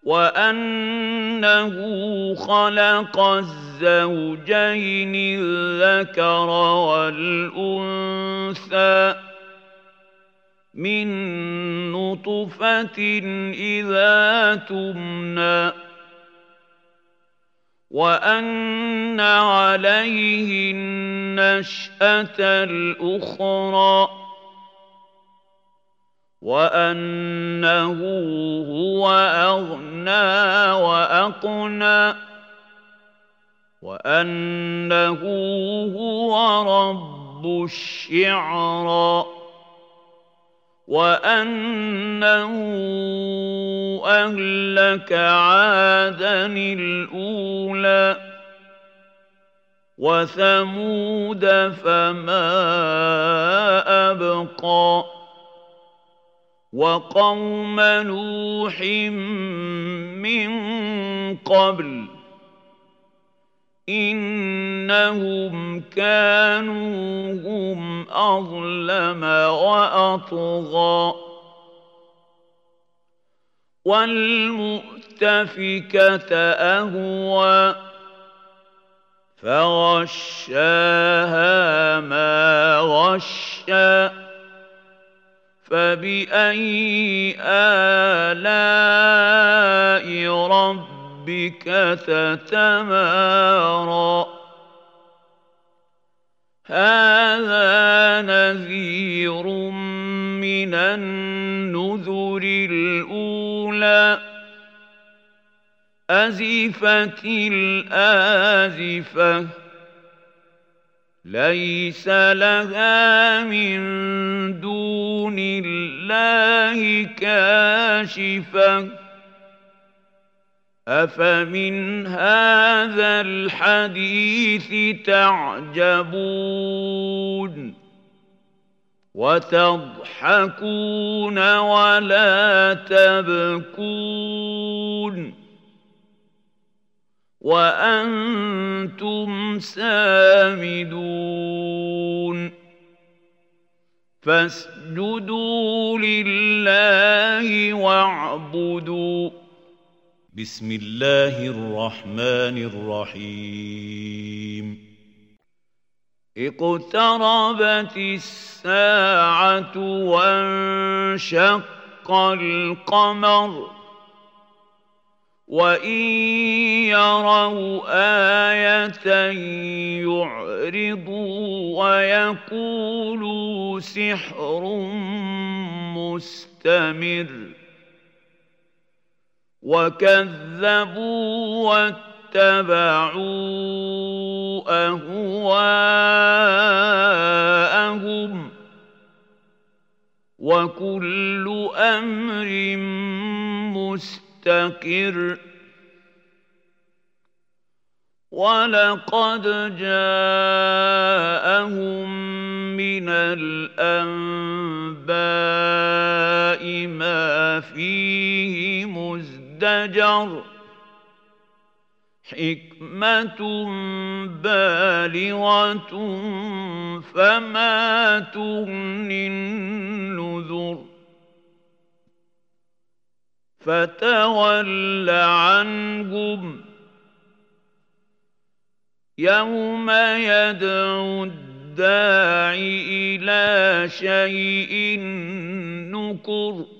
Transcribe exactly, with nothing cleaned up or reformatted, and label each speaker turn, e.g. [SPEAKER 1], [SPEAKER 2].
[SPEAKER 1] وأنه خلق الزوجين الذكر والأنثى من نطفة إذا تمنى وأن عليه النشأة الأخرى وأنه هو أغنى وأقنى وأنه هو رب الشعرى وأنه أهلك عادًا الأولى وثمود فما أبقى وقوم نوح من قبل إنهم كانوا هم أظلم وأطغى والمؤتفكة أهوى فغشاها ما غشى فبأي آلاء ربك بك تتمارى هذا نذير من النذر الأولى أزفت الآزفة ليس لها من دون الله كاشفة أفمن هذا الحديث تعجبون وتضحكون ولا تبكون وأنتم سامدون فاسجدوا لله واعبدوا
[SPEAKER 2] بسم الله الرحمن الرحيم
[SPEAKER 1] اقتربت الساعة وانشق القمر وإن يروا آية يعرضوا ويقولوا سحر مستمر وكذبوا واتبعوا أهواءهم وكل أمر مستقر ولقد جاءهم من الأنباء ما فيه مزدجر حكمة بالغة فما تغني النذر فتول عنهم يوم يدعو الداعي إلى شيء نكر